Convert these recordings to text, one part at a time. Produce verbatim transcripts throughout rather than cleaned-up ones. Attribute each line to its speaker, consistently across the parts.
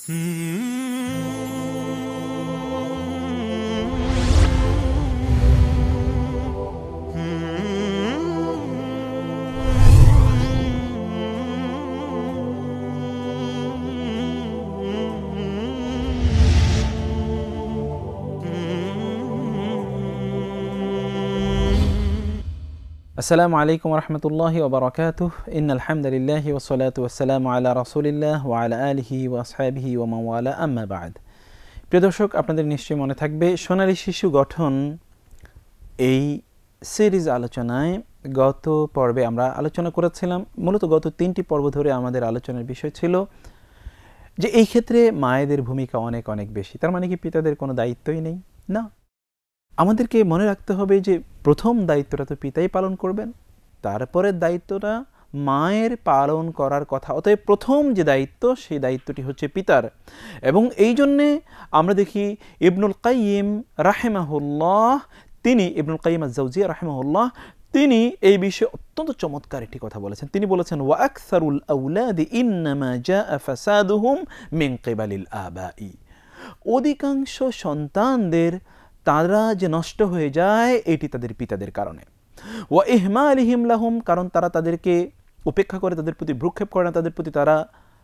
Speaker 1: আসসালামু আলাইকুম ওয়া রাহমাতুল্লাহি ওয়া বারাকাতুহু ইন্নাল হামদালিল্লাহি ওয়াস সালাতু ওয়াস সালামু আলা রাসূলিল্লাহ ওয়া আলা আলিহি ওয়া আসহাবিহি ওয়া মান ওয়ালা আম্মা বা'দ। প্রিয় দর্শক, আপনাদের নিশ্চয়ই মনে থাকবে সোনালী শিশু গঠন এই সিরিজ আলোচনায় গত পর্বে আমরা আলোচনা করেছিলাম। মূলত গত তিনটি পর্ব ধরে আমাদের আলোচনার বিষয় ছিল যে এই ক্ষেত্রে মায়েদের ভূমিকা অনেক অনেক বেশি। তার মানে কি পিতাদের কোনো দায়িত্বই নেই? না, আমাদেরকে মনে রাখতে হবে যে প্রথম দায়িত্বটা তো পিতাই পালন করবেন, তারপরের দায়িত্বটা মায়ের পালন করার কথা। অতএব প্রথম যে দায়িত্ব সেই দায়িত্বটি হচ্ছে পিতার। এবং এই জন্যে আমরা দেখি ইবনুল কাইয়িম রাহিমাহুল্লাহ, তিনি ইবনুল কাইয়িম আজ-জাওজিয়া রাহিমাহুল্লাহ, তিনি এই বিষয়ে অত্যন্ত চমৎকার একটি কথা বলেছেন। তিনি বলেছেন, ওয়া আকসারুল আওলাদি ইন্নামা জাআ ফাসাদুহুম মিন কিবালিল আবাই। অধিকাংশ সন্তানদের তারা যে নষ্ট হয়ে যায় এটি তাদের পিতাদের কারণে। ওয়া ইহমালিহিম লাহুম, কারণ তারা তাদেরকে উপেক্ষা করে, তাদের প্রতি ভ্রুক্ষেপ করে না, তাদের প্রতি তারা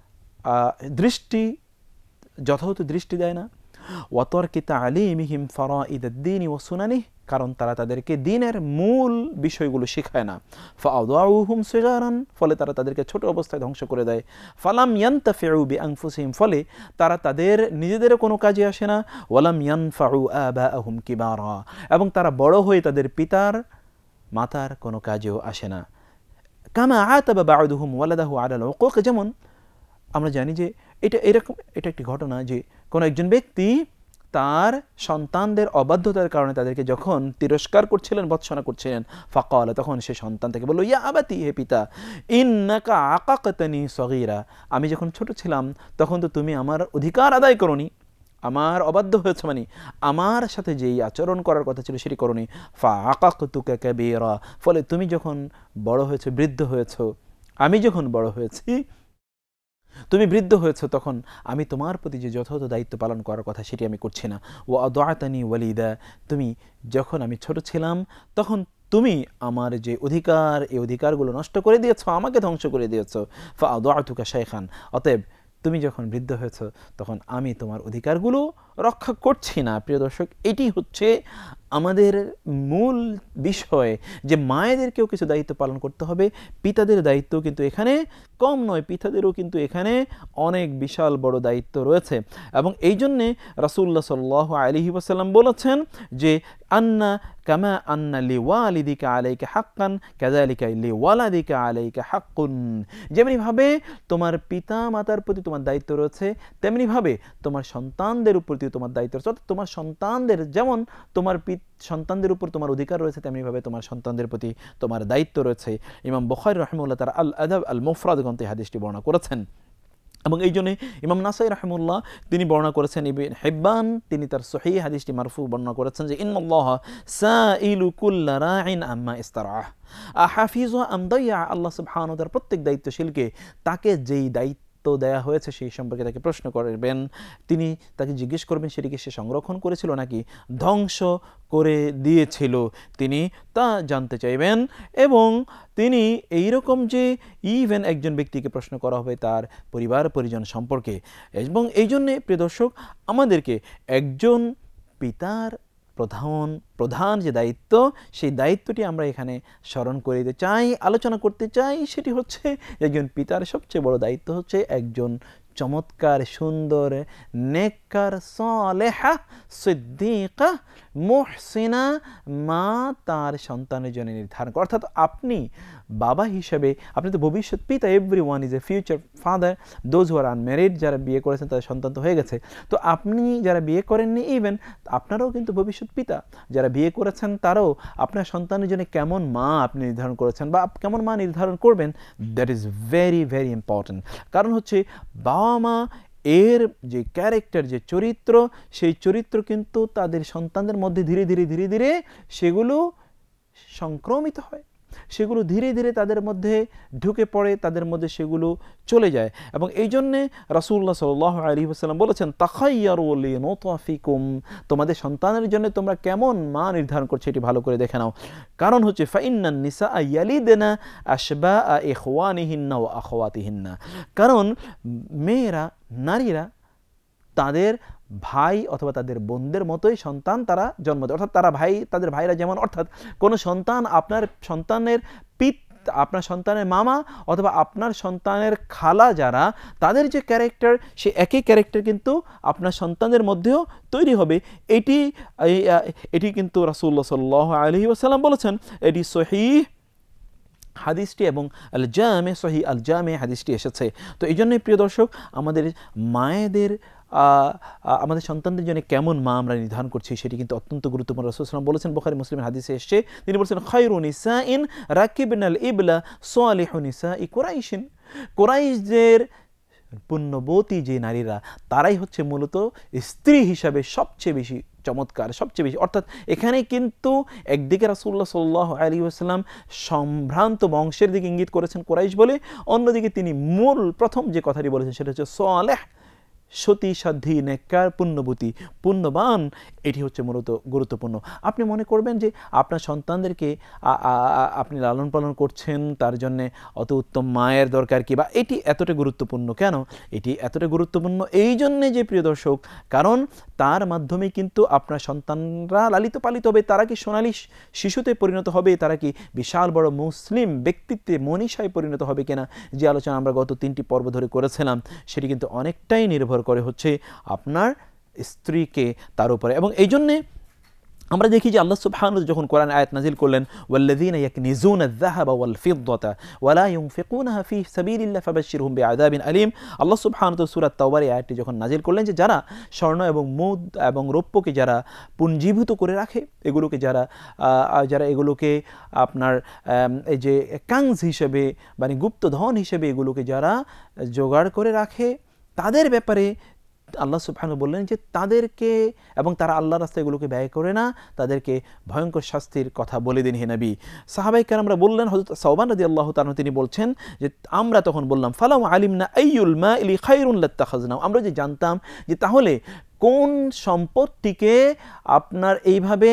Speaker 1: দৃষ্টি যথাযথ দৃষ্টি দেয় না। ওয়া তারকি তা'লিমিহিম ফারাইদাদ-দীন ওয়া সুনানিহি, কারণ তারা তাদেরকে দ্বীনের মূল বিষয়গুলো শেখায় না। ফাআদাউহুম সিগারান, ফলে তারা তাদেরকে ছোট অবস্থায় ধ্বংস করে দেয়। ফালাম ইয়ানতাফিউ বিআনফুসিহিম, ফলে তারা তাদের নিজেদেরও কোনো কাজে আসে না। ওয়ালাম ইয়ানফাউ আবাআহুম কিবারা, এবং তারা বড় হয়ে তাদের পিতার মাতার কোনো কাজেও আসে না। কামা আতাবা বা'দুহুম ওয়ালাদাহু আলাল উকুক, যেমন আমরা জানি যে এটা এরকম এটা একটি ঘটনা যে কোনো একজন ব্যক্তি তার সন্তানদের অবাধ্যতার কারণে তাদেরকে যখন তিরস্কার করছিলেন, ভৎসনা করছিলেন, ফাকাল, তখন সে সন্তান থেকে বলল, ইয়া আবাতি, হে পিতা, ইন্নাকা আকাকতানি সগীরা, আমি যখন ছোট ছিলাম তখন তো তুমি আমার অধিকার আদায় করোনি, আমার অবাধ্য হয়েছে, মানে আমার সাথে যেই আচরণ করার কথা ছিল সেটি করোনি। ফা আকাকতুকা কাবীরা, ফলে তুমি যখন বড় হয়েছো, বৃদ্ধ হয়েছো, আমি যখন বড় হয়েছি, তুমি বৃদ্ধ হয়েছ, তখন আমি তোমার প্রতি যে যথাযথ দায়িত্ব পালন করার কথা সেটি আমি করছি না। ও আদাতানি ওয়ালিদা, তুমি যখন আমি ছোট ছিলাম তখন তুমি আমার যে অধিকার, এই অধিকারগুলো নষ্ট করে দিয়েছ, আমাকে ধ্বংস করে দিয়েছ। ফা আদাতুকা শাইখান, অতএব তুমি যখন বৃদ্ধ হয়েছ তখন আমি তোমার অধিকারগুলো রক্ষা করছি না। প্রিয় দর্শক, এটি হচ্ছে আমাদের মূল বিষয় যে মায়েদেরকেও কিছু দায়িত্ব পালন করতে হবে। পিতাদের দায়িত্ব কিন্তু এখানে কম নয়, পিতাদেরও কিন্তু এখানে অনেক বিশাল বড় দায়িত্ব রয়েছে। এবং এই জন্যে রাসূলুল্লাহ সাল্লাল্লাহু আলাইহি ওয়াসাল্লাম বলেছেন যে আন্না কামা আন্না লিওয়ালিদিকা আলাইকা হাক্কান কাযালিকা লিওয়ালাদিকা আলাইকা হাক্কুন, যেমনিভাবে তোমার পিতা মাতার প্রতি তোমার দায়িত্ব রয়েছে তেমনিভাবে তোমার সন্তানদের উপর তোমার দায়িত্ব রয়েছে। অর্থাৎ তোমার সন্তানদের যেমন তোমার সন্তানদের উপর তোমার অধিকার রয়েছে তেমনিভাবে তোমার সন্তানদের প্রতি তোমার দায়িত্ব রয়েছে। ইমাম বুখারী রাহিমাহুল্লাহ তার আল আদাব আল মুফরাদ গ্রন্থে হাদিসটি বর্ণনা করেছেন। এবং এই জন্যে ইমাম নাসাই রাহিমাহুল্লাহ তিনি বর্ণনা করেছেন, ইবনে হিব্বান তিনি তার সহিহ হাদিসটি মারফু বর্ণনা করেছেন যে ইন্নাল্লাহা সাইলু কুল্লা রাইন আম্মা ইস্তারাহ আহাফিজু আম দাইয়া, আল্লাহ সুবহানাহু ওয়া তাআলা প্রত্যেক দায়িত্বশীলকে তাকে যেই দায়িত্ব দেয়া হয়েছে সেই সম্পর্কে তাকে প্রশ্ন করবেন। তিনি তাকে জিজ্ঞেস করবেন সেটিকে সে সংরক্ষণ করেছিল নাকি ধ্বংস করে দিয়েছিল, তিনি তা জানতে চাইবেন। এবং তিনি এইরকম যে ইভেন একজন ব্যক্তিকে প্রশ্ন করা হবে তার পরিবার পরিজন সম্পর্কে। এবং এই জন্যে প্রিয় দর্শক, আমাদেরকে একজন পিতার প্রধান প্রধান যে দায়িত্ব সেই দায়িত্বটি আমরা এখানে স্মরণ করে দিতে চাই, আলোচনা করতে চাই। সেটি হচ্ছে একজন পিতার সবচেয়ে বড় দায়িত্ব হচ্ছে একজন চমৎকার, সুন্দর, নেককার, সালেহা, সিদ্দিকা, মুহসিনা মা তার সন্তানের জন্য নির্ধারণ করে। অর্থাৎ আপনি বাবা হিসেবে আপনি তো ভবিষ্যৎ পিতা, every one is a future father, those who are unmarried, যারা বিয়ে করেছেন তাদের সন্তান তো হয়ে গেছে, তো আপনি যারা বিয়ে করেননি ইভেন আপনারাও কিন্তু ভবিষ্যৎ পিতা। যারা বিয়ে করেছেন তারাও আপনার সন্তানের জন্য কেমন মা আপনি নির্ধারণ করেছেন বা কেমন মা নির্ধারণ করবেন, that is very very important. কারণ হচ্ছে বাবা মা এর যে ক্যারেক্টার, যে চরিত্র, সেই চরিত্র কিন্তু তাদের সন্তানদের মধ্যে ধীরে ধীরে ধীরে ধীরে সেগুলো সংক্রমিত হয়। সেগুলো ধীরে ধীরে তাদের মধ্যে ঢুকে পড়ে, তাদের মধ্যে সেগুলো চলে যায়। এবং এই জন্যে রাসূলুল্লাহ সাল্লাল্লাহু আলাইহি ওয়াসাল্লাম বলেছেন, তাখায়্যারু লিনুতফিকুম, তোমাদের সন্তানের জন্য তোমরা কেমন মা নির্ধারণ করছো এটি ভালো করে দেখে নাও। কারণ হচ্ছে ফাইন্নান নিসাআ ইয়ালিদনা আশবাআ ইখওয়ানিহিন্না ওয়া আখাওয়াতিহিন্না, কারণ মেয়েরা, নারীরা তাদের ভাই অথবা তাদের বোনদের মতোই সন্তান তারা জন্ম দেয়, অর্থাৎ তারা ভাই, তাদের ভাইরা যেমন, অর্থাৎ কোনো সন্তান আপনার সন্তানের পিত, আপনার সন্তানের মামা অথবা আপনার সন্তানের খালা যারা, তাদের যে ক্যারেক্টার সে একই ক্যারেক্টার কিন্তু আপনার সন্তানদের মধ্যেও তৈরি হবে। এটি এটি কিন্তু রাসূলুল্লাহ সাল্লাল্লাহু আলাইহি ওয়াসাল্লাম বলেছেন। এটি সহিহ হাদিসটি এবং আল জামে, সহিহ আল জামে হাদিসটি এসেছে। তো এই জন্যই প্রিয় দর্শক, আমাদের মায়েদের আমাদের সন্তানদের জন্য কেমন মা আমরা নির্ধারণ করছি সেটি কিন্তু অত্যন্ত গুরুত্বপূর্ণ। রাসূলুল্লাহ সাল্লাল্লাহু আলাইহি ওয়াসাল্লাম বলেছেন, বুখারী মুসলিমের হাদিসে এসেছে, তিনি বলেছেন, খায়রু নিসাইন রাকিবনাল ইবলা সালিহু নিসাই কুরাইশিন, কুরাইশদের পুণ্যবতী যে নারীরা তারাই হচ্ছে মূলত স্ত্রী হিসাবে সবচেয়ে বেশি চমৎকার, সবচেয়ে বেশি। অর্থাৎ এখানে কিন্তু একদিকে রাসূলুল্লাহ সাল্লাল্লাহু আলাইহি ওয়াসাল্লাম সম্ভ্রান্ত বংশের দিকে ইঙ্গিত করেছেন কুরাইশ বলে, অন্যদিকে তিনি মূল প্রথম যে কথাটি বলেছেন সেটা হচ্ছে সালেহ, সতী সাধ্বী, নেককার, পুণ্যবতী, পুণ্যবান, এটি হচ্ছে মূলত গুরুত্বপূর্ণ। আপনি মনে করবেন যে আপনার সন্তানদেরকে আপনি লালন পালন করছেন, তার জন্যে অত উত্তম মায়ের দরকার কি, বা এটি এতটা গুরুত্বপূর্ণ কেন? এটি এতটা গুরুত্বপূর্ণ এই জন্যে যে প্রিয় দর্শক, কারণ তার মাধ্যমে কিন্তু আপনার সন্তানরা লালিত পালিত হবে, তারা কি সোনালী শিশুতে পরিণত হবে, তারা কি বিশাল বড় মুসলিম ব্যক্তিত্বে মনীষায় পরিণত হবে কিনা, যে আলোচনা আমরা গত তিনটি পর্ব ধরে করেছিলাম, সেটি কিন্তু অনেকটাই নির্ভর করে হচ্ছে আপনার স্ত্রীকে তার উপরে। এবং এই জন্যে আমরা দেখি যে আল্লাহ সুবহানাহু যখন কোরআন আয়াত নাজিল করলেন, ওয়াল্লাযীনা ইয়াকনিজুনা আয-যাহাবা ওয়াল ফিদ্দাতা ওয়া লা ইউনফিকুনাহা ফি সাবিলিল্লাহ ফাবাশশিরহুম বিআযাবিন আলীম, আল্লাহ সুবহানাহু সূরা তাওবার এই আয়াতটি যখন নাজিল করলেন যে যারা স্বর্ণ এবং মুদ এবং রৌপ্যকে যারা পুঞ্জীভূত করে রাখে, এগুলোকে যারা যারা এগুলোকে আপনার এই যে কাংজ হিসেবে মানে গুপ্তধন হিসেবে এগুলোকে যারা জোগাড় করে রাখে, তাদের ব্যাপারে আল্লাহ সুবহানাহু বললেন যে তাদেরকে, এবং তারা আল্লাহর রাস্তায় এগুলোকে ব্যয় করে না, তাদেরকে ভয়ঙ্কর শাস্তির কথা বলে দিন হে নবী। সাহাবায়ে কেরামরা বললেন, হযরত সাওবান রাদিয়াল্লাহু তাআলা তিনি বলছেন যে আমরা তখন বললাম, ফালাউ আলিমনা আইয়ুল মাইলি খায়রুন লাত্তাখাযনা, আমরা যে জানতাম যে তাহলে কোন সম্পদটিকে আপনার এইভাবে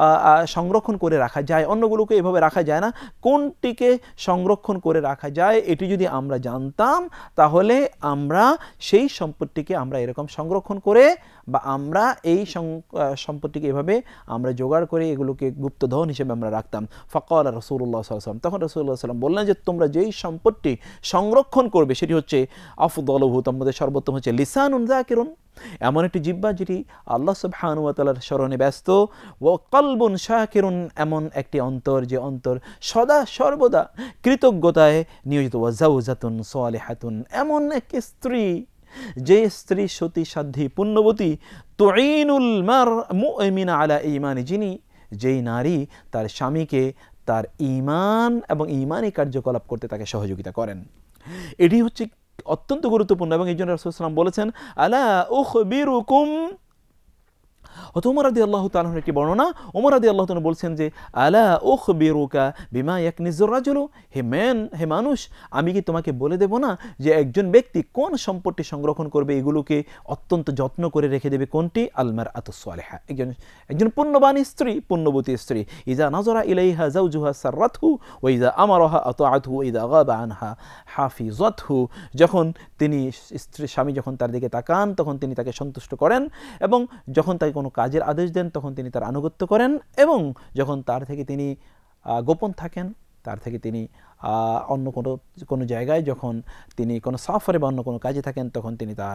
Speaker 1: সংরক্ষণ করে রাখা যায়, অন্যগুলোকে এইভাবে রাখা যায় না, কোনটিকে সংরক্ষণ করে রাখা যায় এটি যদি আমরা জানতাম, তাহলে আমরা সেই সম্পদটিকে আমরা এরকম সংরক্ষণ করে, বা আমরা এই সম্পদটিকে এভাবে আমরা জোগাড় করে এগুলোকে গুপ্তধন হিসেবে আমরা রাখতাম। ফাকাল রাসূলুল্লাহ সাল্লাল্লাহু আলাইহি ওয়াসাল্লাম, তখন রাসূলুল্লাহ সাল্লাল্লাহু আলাইহি ওয়াসাল্লাম বললেন যে তোমরা যেই সম্পদটি সংরক্ষণ করবে সেটি হচ্ছে আফদালুহু, তোমাদের সর্বোত্তম হচ্ছে লিসানুন যাকিরুন, এমন একটি জিহ্বা যেটি আল্লাহ সুবহানাহু ওয়া তাআলার স্মরণে ব্যস্ত, ওয়া কলবুন শাকিরুন, এমন একটি অন্তর যে অন্তর সদা সর্বদা কৃতজ্ঞতায় নিয়োজিত, ওয়া যাওজাতুন সালিহাতুন, এমন এক স্ত্রী যে স্ত্রী সতী সাধ্বী পুণ্যবতী, তুঈনুল মার মুমিনা আলা ঈমানি, যিনি যেই নারী তার স্বামীকে তার ঈমান এবং ঈমানী কার্যকলাপ করতে তাকে সহযোগিতা করেন, এটি হচ্ছে অত্যন্ত গুরুত্বপূর্ণ। এবং এই জন্য রাসূলুল্লাহ সাল্লাল্লাহু আলাইহি ওয়াসাল্লাম বলেছেন, আলা উখবিরুকুম, ওমর রাদিয়াল্লাহু তাআলা একটি বর্ণনা, ওমর রাদিয়াল্লাহু তাআলা বলছেন যে আলা উখবিরুকা বিমা ইয়াকনিজুর রাজুলু, হে ম্যান, হে মানুষ, আমি কি তোমাকে বলে দেব না যে একজন ব্যক্তি কোন সম্পত্তি সংরক্ষণ করবে, এগুলোকে অত্যন্ত যত্ন করে রেখে দেবে, কোনটি? আল মারআতুস সালিহা, একজন একজন পুণ্যবান স্ত্রী, পুণ্যবতী স্ত্রী, ইজা নাযারা ইলাইহা যাওজুহা সাররাতহু ওয়া ইজা আমারাহা আতাআতহু ওয়া ইজা গাবা আনহা হাফিজাতহু, যখন তিনি স্ত্রী স্বামী যখন তার দিকে তাকান তখন তিনি তাকে সন্তুষ্ট করেন, এবং যখন তাকে কোনো কাজের আদেশ দেন তখন তিনি তার আনুগত্য করেন, এবং যখন তার থেকে তিনি গোপন থাকেন, তার থেকে তিনি অন্য কোনো কোনো জায়গায় যখন তিনি কোনো সফরে বা অন্য কোনো কাজে থাকেন তখন তিনি তার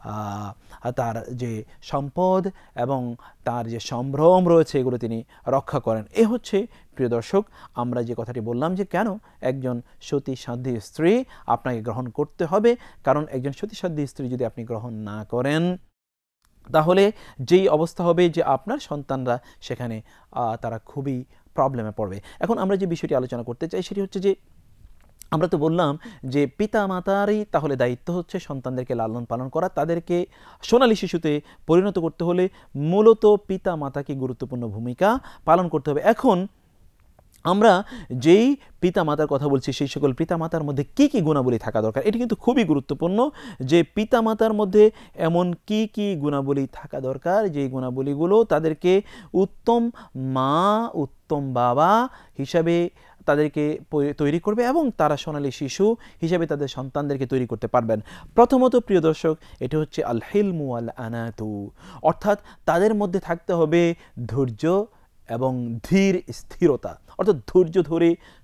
Speaker 1: তার যে সম্পদ এবং তার যে সম্ভ্রম রয়েছে এগুলো তিনি রক্ষা করেন। এ হচ্ছে প্রিয় দর্শক আমরা যে কথাটি বললাম যে কেন একজন সতী সাধ্বী স্ত্রী আপনাকে গ্রহণ করতে হবে, কারণ একজন সতী সাধ্বী স্ত্রী যদি আপনি গ্রহণ না করেন তাহলে যেই অবস্থা হবে যে আপনার সন্তানরা সেখানে তারা খুবই প্রবলেমে পড়বে। এখন আমরা যে বিষয়টি আলোচনা করতে চাই সেটি হচ্ছে যে আমরা তো বললাম যে পিতা মাতারই তাহলে দায়িত্ব হচ্ছে সন্তানদেরকে লালন পালন করা, তাদেরকে সোনালী শিশুতে পরিণত করতে হলে মূলত পিতা মাতাকে গুরুত্বপূর্ণ ভূমিকা পালন করতে হবে। এখন আমরা যেই পিতামাতার কথা বলছি সেই সকল পিতামাতার মধ্যে কী কী গুণাবলী থাকা দরকার, এটি কিন্তু খুবই গুরুত্বপূর্ণ যে পিতামাতার মধ্যে এমন কি কি গুণাবলী থাকা দরকার যেই গুণাবলীগুলো তাদেরকে উত্তম মা উত্তম বাবা হিসাবে তাদেরকে তৈরি করবে এবং তারা সোনালী শিশু হিসেবে তাদের সন্তানদেরকে তৈরি করতে পারবেন। প্রথমত প্রিয় দর্শক, এটি হচ্ছে আল হিলমু আল আনাতু, অর্থাৎ তাদের মধ্যে থাকতে হবে ধৈর্য এবং ধীর স্থিরতা, অর্থাৎ ধৈর্য ধরে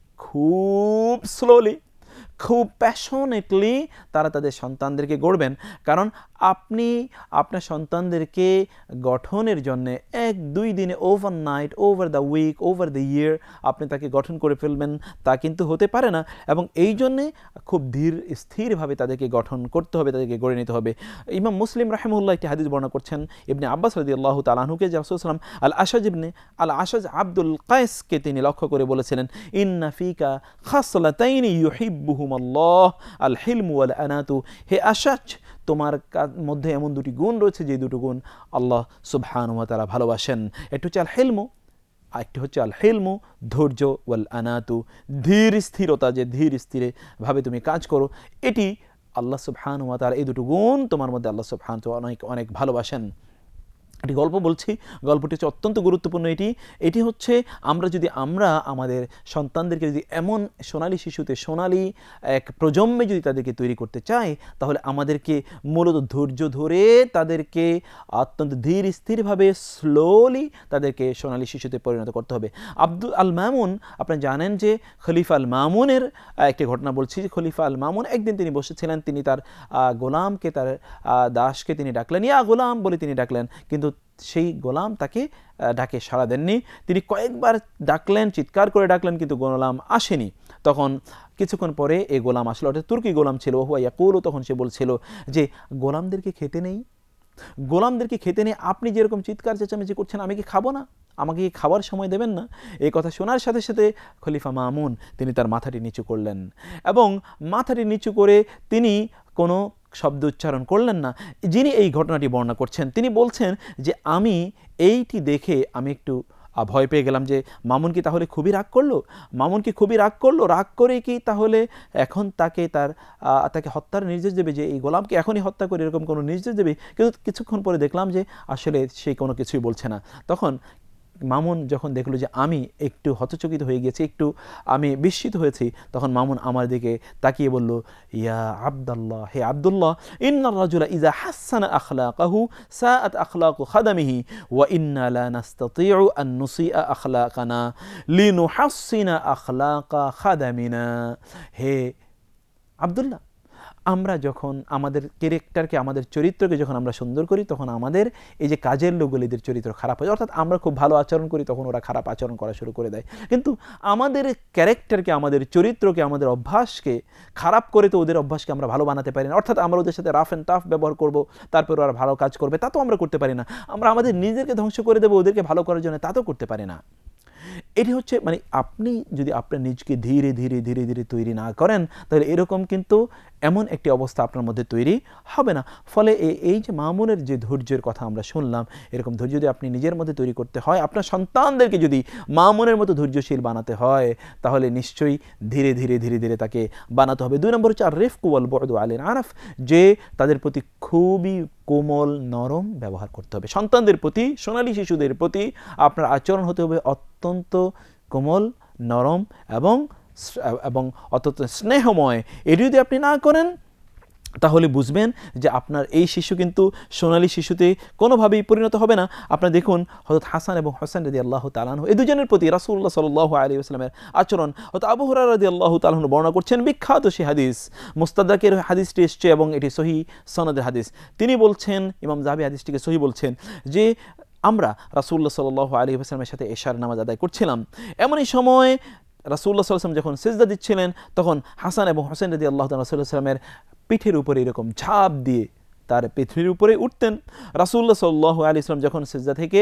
Speaker 1: খুব স্লোলি খুব প্যাশনেটলি তারা তাদের সন্তানদেরকে গড়বেন। কারণ আপনি আপনার সন্তানদেরকে গঠনের জন্য এক দুই দিনে overnight, over the week, over the year আপনি তাকে গঠন করে ফেলবেন তা কিন্তু হতে পারে না, এবং এই জন্যে খুব ধীর স্থিরভাবে তাদেরকে গঠন করতে হবে, তাদেরকে গড়ে নিতে হবে। ইমাম মুসলিম রাহিমাহুল্লাহ একটি হাদিস বর্ণনা করছেন ইবনে আব্বাস রাদিয়াল্লাহু তাআলা আনহুকে, যে রাসূল সাল্লাল্লাহু আলাইহি ওয়াসাল্লাম আল আশাজ ইবনে আল আশাজ আব্দুল কায়েসকে তিনি লক্ষ্য করে বলেছিলেন, ইন্না ফিকা খাসলাতাইনি ইউহিব্বুহুমুল্লাহ আল হিলমু ওয়াল আনাতু, হে আশাজ তোমার মধ্যে এমন দুটি গুণ রয়েছে যে দুটো গুণ আল্লাহ সুবহানাহু ওয়া তাআলা ভালোবাসেন। একটি হচ্ছে আল হিলমু, আরেকটি হচ্ছে আল হিলমু ধৈর্য, ওয়াল আনাতু ধীর স্থিরতা, যে ধীর স্থিরে ভাবে তুমি কাজ করো, এটি আল্লাহ সুবহানাহু ওয়া তাআলা এই দুটো গুণ তোমার মধ্যে আল্লাহ সুবহানাহু ওয়া তাআলা অনেক অনেক ভালোবাসেন। একটি গল্প বলছি, গল্পটি হচ্ছে অত্যন্ত গুরুত্বপূর্ণ। এটি এটি হচ্ছে আমরা যদি আমরা আমাদের সন্তানদেরকে যদি এমন সোনালী শিশুতে সোনালী এক প্রজন্মে যদি তাদেরকে তৈরি করতে চাই, তাহলে আমাদেরকে মূলত ধৈর্য ধরে তাদেরকে অত্যন্ত ধীর স্থিরভাবে স্লোলি তাদেরকে সোনালী শিশুতে পরিণত করতে হবে। আব্দুল আল মামুন, আপনারা জানেন যে খলিফা আল মামুনের একটি ঘটনা বলছি, যে খলিফা আল মামুন একদিন তিনি বসেছিলেন, তিনি তার গোলামকে, তার দাসকে তিনি ডাকলেন, ইয়া গোলাম বলে তিনি ডাকলেন, কিন্তু সেই গোলাম তাকে ডাকে সাড়া দেননি। তিনি কয়েকবার ডাকলেন, চিৎকার করে ডাকলেন, কিন্তু গোলাম আসেনি। তখন কিছুক্ষণ পরে এই গোলাম আসলো, অর্থাৎ তুর্কি গোলাম ছিল, হুয়া ইয়াকুলু, তখন সে বলছিল যে গোলামদেরকে খেতে নেই, গোলামদেরকে খেতে নেই, আপনি যেরকম চিৎকার চেঁচামেচি করছেন আমি কি খাবো না, আমাকে কি খাবার সময় দেবেন না? এই কথা শোনার সাথে সাথে খলিফা মামুন তিনি তার মাথাটি নিচু করলেন, এবং মাথাটি নিচু করে তিনি কোনো শব্দ উচ্চারণ করলেন না। যিনি এই ঘটনাটি বর্ণনা করছেন তিনি বলছেন যে আমি এইটি দেখে আমি একটু ভয় পেয়ে গেলাম যে মামুন কি তাহলে খুবই রাগ করলো, মামুন কি খুবই রাগ করলো, রাগ করে কি তাহলে এখন তাকে তার তাকে হত্যার নির্দেশ দেবে, যে এই গোলামকে এখনই হত্যা করে এরকম কোনো নির্দেশ দেবে? কিন্তু কিছুক্ষণ পরে দেখলাম যে আসলে সে কোনো কিছুই বলছে না। তখন মামুন যখন দেখলো যে আমি একটু হতচকিত হয়ে গেছি, একটু আমি বিস্মিত হয়েছি, তখন মামুন আমার দিকে তাকিয়ে বলল, ইয়া আব্দুল্লাহ, হে আব্দুল্লাহ, ইন্নার রাজুলা ইযা হাসানা আখলাকাহু সাআত আখলাকু খাদামিহি ওয়া ইন্না লা নাস্তাতিউ আন নুসিআ আখলাকানা লিনুহাসসিনা আখলাকা খাদামিনা। হে আব্দুল্লাহ, আমরা যখন আমাদের ক্যারেক্টারকে, আমাদের চরিত্রকে যখন আমরা সুন্দর করি, তখন আমাদের এই যে কাজের লোকগুলিদের চরিত্র খারাপ হয়, অর্থাৎ আমরা খুব ভালো আচরণ করি তখন ওরা খারাপ আচরণ করা শুরু করে দেয়। কিন্তু আমাদের ক্যারেক্টারকে, আমাদের চরিত্রকে, আমাদের অভ্যাসকে খারাপ করে তো ওদের অভ্যাসকে আমরা ভালো বানাতে পারি না। অর্থাৎ আমরা ওদের সাথে রাফ অ্যান্ড টাফ ব্যবহার করব, তারপর ওরা ভালো কাজ করবে, তা তো আমরা করতে পারি না। আমরা আমাদের নিজেদেরকে ধ্বংস করে দেবো ওদেরকে ভালো করার জন্য, তা তো করতে পারি না। এটি হচ্ছে মানে আপনি যদি আপনার নিজকে ধীরে ধীরে ধীরে ধীরে তৈরি না করেন, তাহলে এরকম কিন্তু এমন একটি অবস্থা আপনার মধ্যে তৈরি হবে না। ফলে এই যে মামুনের যে ধৈর্যের কথা আমরা শুনলাম, এরকম ধৈর্য যদি আপনি নিজের মধ্যে তৈরি করতে হয়, আপনার সন্তানদেরকে যদি মামুনের মতো ধৈর্যশীল বানাতে হয়, তাহলে নিশ্চয়ই ধীরে ধীরে ধীরে ধীরে তাকে বানাতে হবে। দুই নম্বর হচ্ছে আর রিফকু ওয়াল বু'দু আনিল আনাফ, যে তাদের প্রতি খুবই কোমল নরম ব্যবহার করতে হবে। সন্তানদের প্রতি, সোনালী শিশুদের প্রতি আপনার আচরণ হতে হবে অত্যন্ত কোমল, নরম এবং এবং অত্যন্ত স্নেহময়। এটি যদি আপনি না করেন, তাহলে বুঝবেন যে আপনার এই শিশু কিন্তু সোনালী শিশুতে কোনোভাবেই পরিণত হবে না। আপনারা দেখুন হযরত হাসান এবং হোসেন রাদিয়াল্লাহু তাআলা আনহু, এই দুজনের প্রতি রাসূলুল্লাহ সাল্লাল্লাহু আলাইহি ওয়াসাল্লামের আচরণ, হযরত আবু হুরায়রা রাদিয়াল্লাহু তাআলা আনহু বর্ণনা করছেন, বিখ্যাত সেই হাদিস, মুস্তাদরাকের হাদিসটি এসেছে এবং এটি সহিহ সনদের হাদিস। তিনি বলছেন, ইমাম যাহাবী হাদিসটিকে সহিহ বলছেন, যে আমরা রাসূলুল্লাহ সাল্লাল্লাহু আলাইহি ওয়াসাল্লামের সাথে এশার নামাজ আদায় করছিলাম, এমনই সময় রাসূলুল্লাহ সাল্লাল্লাহু আলাইহি ওয়াসাল্লাম যখন সিজদা দিচ্ছিলেন, তখন হাসান এবং হোসেন রাদিয়াল্লাহু তাআলা রাসূলুল্লাহ সাল্লাল্লাহু আলাইহি ওয়াসাল্লামের পিঠের উপরে এরকম ঝাঁপ দিয়ে তার পিঠের উপরে উঠতেন। রাসূলুল্লাহ সাল্লাল্লাহু আলাইহি ওয়াসাল্লাম যখন সিজদা থেকে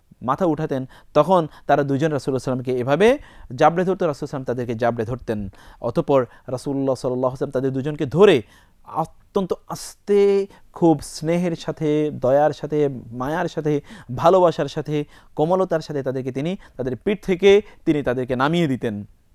Speaker 1: মাথা উঠাতেন তখন তারা দুজন রাসূলুল্লাহ সাল্লামকে এভাবে জাবড়ে ধরতো, রাসূলুল্লাহ সাল্লাম তাদেরকে জাবড়ে ধরতেন। অতঃপর রাসূলুল্লাহ সাল্লাল্লাহু আলাইহি ওয়াসাল্লাম তাদের দুজনকে ধরে অত্যন্ত আস্তে, খুব স্নেহের সাথে, দয়ার সাথে, মায়ার সাথে, ভালোবাসার সাথে, কোমলতার সাথে তাদেরকে তিনি তাদের পিঠ থেকে তিনি তাদেরকে নামিয়ে দিতেন।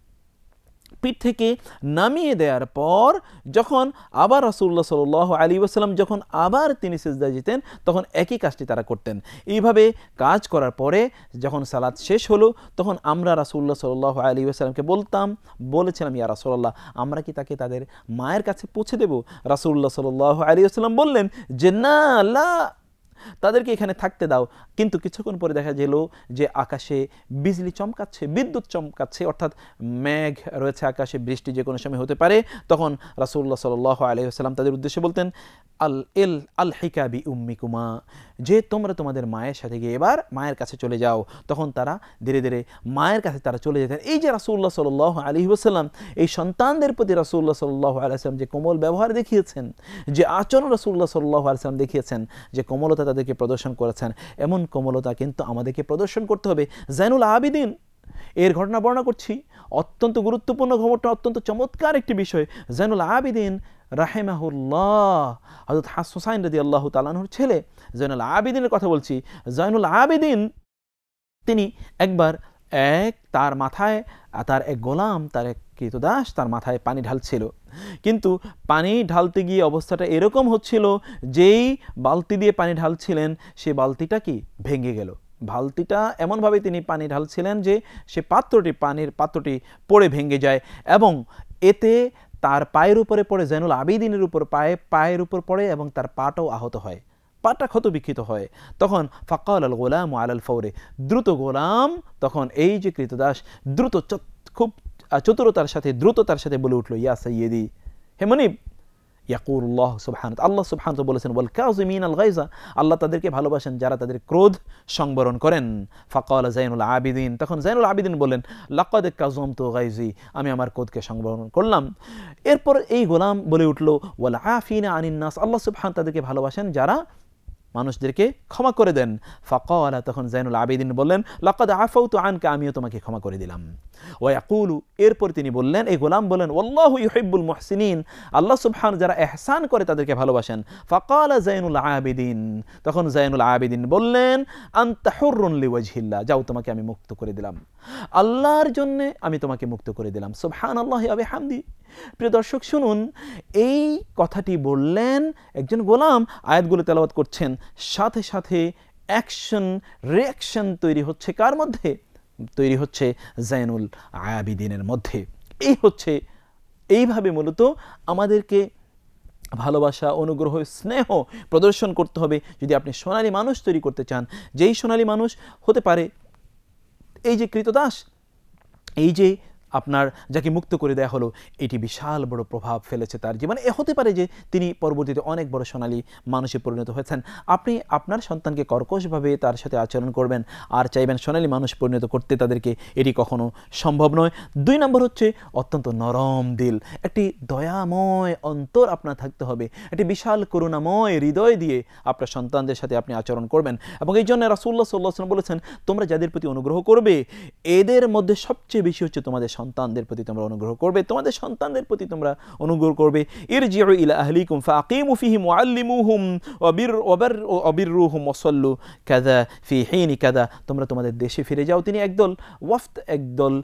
Speaker 1: পিঠ থেকে নামিয়ে দেওয়ার পর যখন আবার রাসূলুল্লাহ সাল্লাল্লাহু আলাইহি ওয়াসাল্লাম যখন আবার তিনি সিজদায় যেতেন তখন একই কাজটি তারা করতেন। এইভাবে কাজ করার পরে যখন সালাত শেষ হলো তখন আমরা রাসূলুল্লাহ সাল্লাল্লাহু আলাইহি ওয়াসাল্লামকে বলতাম বলেছিলাম ইয়া রাসূলুল্লাহ আমরা কি তাকে তাদের মায়ের কাছে পৌঁছে দেব? রাসূলুল্লাহ সাল্লাল্লাহু আলাইহি ওয়াসাল্লাম বললেন যে না, লা, তাদেরকে এখানে থাকতে দাও। কিন্তু কিছুক্ষণ পরে দেখা গেল যে আকাশে বিজলি চমকাচ্ছে, বিদ্যুৎ চমকাচ্ছে, অর্থাৎ মেঘ রয়েছে আকাশে, বৃষ্টি যে কোনো সময় হতে পারে। তখন রাসূলুল্লাহ সাল্লাল্লাহু আলাইহি ওয়াসাল্লাম তাদের উদ্দেশ্যে বলতেন আল ইল আল হিকা বি উম্মিকুমা, যে তোমরা তোমাদের মায়ের সাথে গিয়ে এবার মায়ের কাছে চলে যাও। তখন তারা ধীরে ধীরে মায়ের কাছে তারা চলে যেতেন। এই যে রাসূলুল্লাহ সাল্লাল্লাহু আলাইহি ওয়াসাল্লাম এই সন্তানদের প্রতি রাসূলুল্লাহ সাল্লাল্লাহু আলাইহি ওয়াসাল্লাম যে কোমল ব্যবহার দেখিয়েছেন, যে আচরণ রাসূলুল্লাহ সাল্লাল্লাহু আলাইহি ওয়াসাল্লাম দেখিয়েছেন, যে কোমলতা তাদেরকে প্রদর্শন করেছেন, এমন কোমলতা কিন্তু আমাদেরকে প্রদর্শন করতে হবে। জাইনুল আবিদিন এর ঘটনা বর্ণনা করছি, অত্যন্ত গুরুত্বপূর্ণ ঘটনা, অত্যন্ত চমৎকার একটি বিষয়। জাইনুল আবিদিন রাহিমাহুল্লাহ হযরত হুসাইন রাদিয়াল্লাহু তাআলা আনহুর ছেলে জাইনুল আবিদিনের কথা বলছি। জাইনুল আবিদিন তিনি একবার এক তার মাথায় তার এক গোলাম, তার এক কৃতদাস তার মাথায় পানি ঢালছিল, কিন্তু পানি ঢালতে গিয়ে অবস্থাটা এরকম হচ্ছিল যেই বালতি দিয়ে পানি ঢালছিলেন সে বালতিটা কি ভেঙে গেল। বালতিটা এমনভাবে তিনি পানি ঢালছিলেন যে সে পাত্রটি পানির পাত্রটি পড়ে ভেঙে যায় এবং এতে তার পায়ের উপরে পড়ে, জাইনুল আবিদিনের উপর পায়ে পায়ের উপর পড়ে এবং তার পাটাও আহত হয়, পাটা ক্ষত বিক্ষিত হয়। তখন ফাকাল আল গোলাম আলাল ফৌরে, দ্রুত গোলাম তখন এই যে কৃতদাস দ্রুত খুব চতুরতার সাথে দ্রুততার সাথে বলে উঠল ইয়া সাইয়্যিদি, হে মনিব। ইয়াকুলুল্লাহ সুবহানাহু আল্লাহ সুবহানাহু বলেছেন ওয়াল কাযিমিনাল গায়যা, আল্লাহ তাদেরকে ভালোবাসেন যারা তাদের ক্রোধ সংবরণ করেন। ফাকাল জাইনুল আবিদিন, তখন জাইনুল আবিদিন বলেন লাকাদ কাযামতু গায়জি, আমি আমার ক্রোধকে সংবরণ করলাম। এরপর এই গোলাম বলে উঠল ওয়াল আফিনা আনিন নাস, আল্লাহ সুবহানাহু তাদেরকে ভালোবাসেন যারা মানুষদেরকে ক্ষমা করে দেন। ফাকালা, তখন জাইনুল আবিদিন বললেন লাকাদ আফাউতু আনকা, আমিও তোমাকে ক্ষমা করে দিলাম। ওয়া ইয়াকুলু, এরপর তিনি বললেন, এই গোলাম বলেন ওয়াল্লাহু ইউহিব্বুল মুহসিনিন, আল্লাহ সুবহানাহু যারা ইহসান করে তাদেরকে ভালোবাসেন। ফাকালা জাইনুল আবিদিন, তখন জাইনুল আবিদিন বললেন আনতা হুররুন লিওয়াজহিল্লাহ, যাও তোমাকে আমি মুক্ত করে দিলাম, আল্লাহর জন্য আমি তোমাকে মুক্ত করে দিলাম। সুবহানাল্লাহি ওয়া বিহামদি। প্রিয় দর্শক শুনুন, এই কথাটি বললেন একজন গোলাম, আয়াতগুলো তেলাওয়াত করছেন, সাথে সাথে অ্যাকশন রিঅ্যাকশন তৈরি হচ্ছে কার মধ্যে? তৈরি হচ্ছে জাইনুল আবিদিনের মধ্যে। এই হচ্ছে এইভাবে মূলত আমাদেরকে ভালোবাসা, অনুগ্রহ, স্নেহ প্রদর্শন করতে হবে যদি আপনি সোনালী মানুষ তৈরি করতে চান। যেই সোনালী মানুষ হতে পারে এই যে কৃতদাস, এই যে আপনার যাকে মুক্ত করে দেয়া হলো, এটি বিশাল বড় প্রভাব ফেলেছে তার জীবনে। এ হতে পারে যে তিনি পরবর্তীতে অনেক বড় সোনালী মানুষে পরিণত হয়েছেন। আপনি আপনার সন্তানকে কর্কশভাবে তার সাথে আচরণ করবেন আর চাইবেন সোনালী মানুষ পরিণত করতে তাদেরকে, এটি কখনো সম্ভব নয়। দুই নম্বর হচ্ছে অত্যন্ত নরম দিল, একটি দয়াময় অন্তর আপনার থাকতে হবে, একটি বিশাল করুণাময় হৃদয় দিয়ে আপনার সন্তানদের সাথে আপনি আচরণ করবেন। এবং এই জন্য রাসূলুল্লাহ সাল্লাল্লাহু আলাইহি ওয়াসাল্লাম বলেছেন তোমরা যাদের প্রতি অনুগ্রহ করবে এদের মধ্যে সবচেয়ে বেশি হচ্ছে তোমাদের সন্তানদের প্রতি তোমরা অনুগ্রহ করবে, তোমাদের সন্তানদের প্রতি তোমরা অনুগ্রহ করবে। ইরজিউ ইলা আহলিকুম ফাআকিমু ফিহিম ওয়াআল্লিমুহুম ওয়াবির ওয়াবার ওয়াবিরুহুম ওয়াসাল্লু কাযা ফি হিনি কাযা, তোমরা তোমাদের দেশে ফিরে যাও। তিনি একদল ওয়াফদ, একদল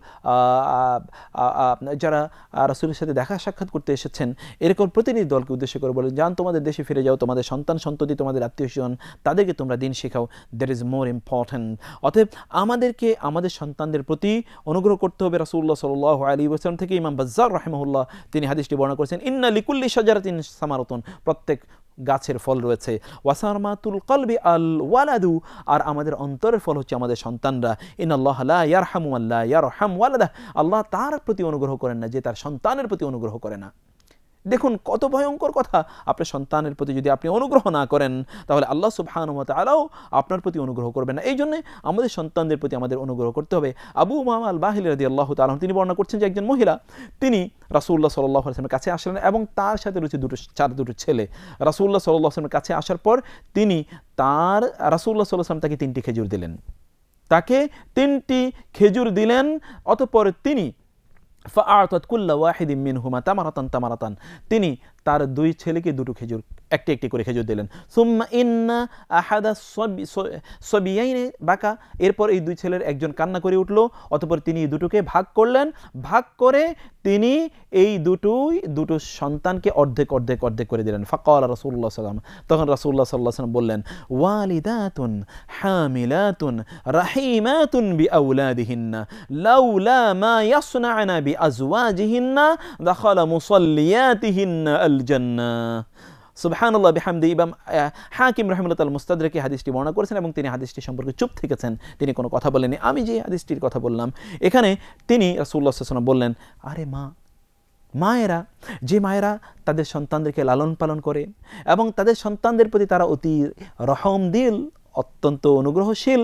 Speaker 1: যারা রাসূলের সাথে দেখা সাক্ষাৎ করতে এসেছেন এরকম প্রতিনিধি দলকে উদ্দেশ্য করে বলেন যান তোমাদের দেশে ফিরে যাও, তোমাদের সন্তান সন্ততি, তোমাদের আত্মীয়স্বজন, তাদেরকে তোমরা দিন শেখাও। That is more important. অতএব আমাদেরকে আমাদের সন্তানদের প্রতি অনুগ্রহ করতে হবে। রাসূলুল্লাহ সাল্লাল্লাহু আলাইহি ওয়াসাল্লাম থেকে ইমাম বাজ্জার রাহিমাহুল্লাহ তিনি হাদিসটি বর্ণনা করেছেন ইন্না লিকুল্লি শাজারাতিন সামারাতুন, প্রত্যেক গাছের ফল রয়েছে। ওয়াসারমাতুল কলবি আল ওয়ালাদু, আর আমাদের অন্তরের ফল হচ্ছে আমাদের সন্তানরা। ইন্নাল্লাহ লা ইয়ারহামু মান লা ইয়ারহাম ওয়ালাদা, আল্লাহ তার প্রতি অনুগ্রহ করেন না যে তার সন্তানের প্রতি অনুগ্রহ করে না। দেখুন কত ভয়ঙ্কর কথা, আপনার সন্তানের প্রতি যদি আপনি অনুগ্রহ না করেন তাহলে আল্লাহ সুবহানাহু ওয়া তাআলাও আপনার প্রতি অনুগ্রহ করবেন না। এই জন্য আমাদের সন্তানদের প্রতি আমাদের অনুগ্রহ করতে হবে। আবু উমামা আল বাহিলি রাদিয়াল্লাহু তাআলা তিনি বর্ণনা করছেন যে একজন মহিলা তিনি রাসূলুল্লাহ সাল্লাল্লাহু আলাইহি ওয়াসাল্লামের কাছে আসলেন এবং তার সাথে রয়েছে দুটো চার দুটো ছেলে। রাসূলুল্লাহ সাল্লাল্লাহু আলাইহি ওয়াসাল্লামের কাছে আসার পর তিনি তার রাসূলুল্লাহ সাল্লাল্লাহু আলাইহি ওয়াসাল্লাম তাকে তিনটি খেজুর দিলেন। তাকে তিনটি খেজুর দিলেন। অতঃপর তিনি ফাআতাত কুল্লা ওয়াহিদিন মিনহুমা তামারাতান তামারাতান, তিনি তার দুই ছেলেকে দুটো খেজুর একটি একটি করে খেজুর দিলেন। সুম্মা ইন্না আহাদা সবিয়াইনি বাকা, এরপর এই দুই ছেলের একজন কান্না করে উঠল। অতঃপর তিনি এই দুটোকে ভাগ করলেন, ভাগ করে তিনি এই দুটোই দুটো সন্তানকে অর্ধেক অর্ধেক অর্ধেক করে দিলেন। ফাকাল রাসূলুল্লাহ সাল্লাল্লাহু আলাইহি ওয়াসাল্লাম, তখন রাসূলুল্লাহ সাল্লাল্লাহু আলাইহি ওয়াসাল্লাম বললেন, ওয়ালিদাতুন হামিলাতুন রাহিমাতুন বিআওলাদিহিন্না লাউলা মা ইয়াসনা'না বিআজওয়াজিহিন্না দাখালা মুসাল্লিয়াতিহিন্না আল জান্নাহ। সুবহানাল্লাহ বিহামদি। ইমাম হাকিম রাহিমাহুল্লাহ তাআলা মুস্তাদরাকে হাদিসটি বর্ণনা করেছেন এবং তিনি হাদিসটি সম্পর্কে চুপ থেকেছেন, তিনি কোনো কথা বলেননি। আমি যে হাদিসটির কথা বললাম এখানে তিনি রাসূলুল্লাহ সাল্লাল্লাহু আলাইহি ওয়াসাল্লাম বললেন, আরে মা মায়েরা, যে মায়েরা তাদের সন্তানদেরকে লালন পালন করে এবং তাদের সন্তানদের প্রতি তারা অতি রহমদিল, অত্যন্ত অনুগ্রহশীল,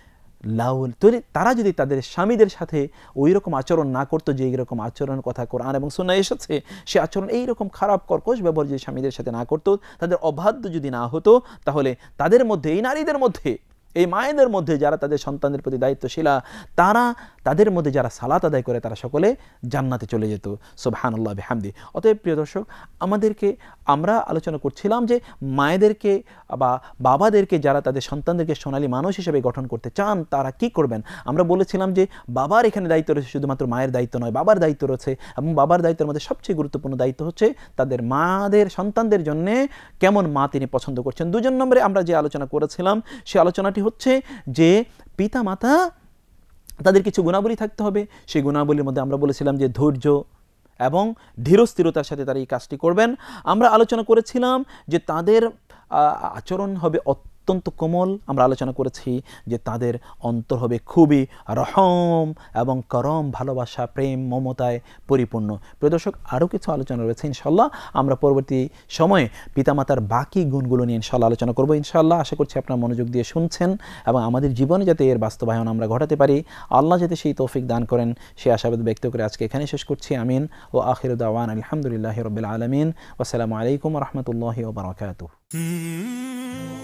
Speaker 1: লাউল তারা যদি তাদের স্বামীদের সাথে ওই রকম আচরণ না করতো যে এইরকম আচরণের কথা কোরআন এবং সুন্নাহ এসেছে, সে আচরণ এইরকম খারাপ কর্কশ ব্যবহার যে স্বামীদের সাথে না করতো, তাদের অবাধ্য যদি না হতো, তাহলে তাদের মধ্যে, এই নারীদের মধ্যে, এই মায়েদের মধ্যে যারা তাদের সন্তানদের প্রতি দায়িত্বশীলা, তারা তাদের মধ্যে যারা সালাত আদায় করে তারা সকলে জান্নাতে চলে যেত। সুবহানাল্লাহ বিহামদি। অতএব প্রিয় দর্শক, আমাদেরকে আমরা আলোচনা করছিলাম যে মায়েদেরকে বা বাবাদেরকে যারা তাদের সন্তানদেরকে সোনালী মানুষ হিসেবে গঠন করতে চান তারা কি করবেন। আমরা বলেছিলাম যে বাবার এখানে দায়িত্ব রয়েছে, শুধুমাত্র মায়ের দায়িত্ব নয়, বাবার দায়িত্ব রয়েছে এবং বাবার দায়িত্বের মধ্যে সবচেয়ে গুরুত্বপূর্ণ দায়িত্ব হচ্ছে তাদের মাদের সন্তানদের জন্য কেমন মা তিনি পছন্দ করছেন। দুজন নম্বরে আমরা যে আলোচনা করেছিলাম সে আলোচনাটি হচ্ছে যে পিতা মাতা তাদের কিছু গুণাবলী থাকতে হবে। সেই গুণাবলীর মধ্যে আমরা বলেছিলাম যে ধৈর্য এবং ধীরস্থিরতার সাথে তারা এই কাজটি করবেন। আমরা আলোচনা করেছিলাম যে তাদের আচরণ হবে অত্যন্ত কোমল। আমরা আলোচনা করেছি যে তাদের অন্তর হবে খুবই রহম এবং করম, ভালোবাসা, প্রেম, মমতায় পরিপূর্ণ। প্রিয় দর্শক, আরও কিছু আলোচনা রয়েছে ইনশাল্লাহ। আমরা পরবর্তী সময়ে পিতামাতার বাকি গুণগুলো নিয়ে ইনশাল্লাহ আলোচনা করবো ইনশাল্লাহ। আশা করছি আপনারা মনোযোগ দিয়ে শুনছেন এবং আমাদের জীবনে যাতে এর বাস্তবায়ন আমরা ঘটাতে পারি, আল্লাহ যাতে সেই তৌফিক দান করেন, সেই আশাবাদ ব্যক্ত করে আজকে এখানে শেষ করছি। আমিন ও আখিরু দাওয়ানা আলহামদুলিল্লাহি রাব্বিল আলামিন। ওয়াসসালামু আলাইকুম ওয়া রাহমাতুল্লাহি ওয়া বারাকাতুহু।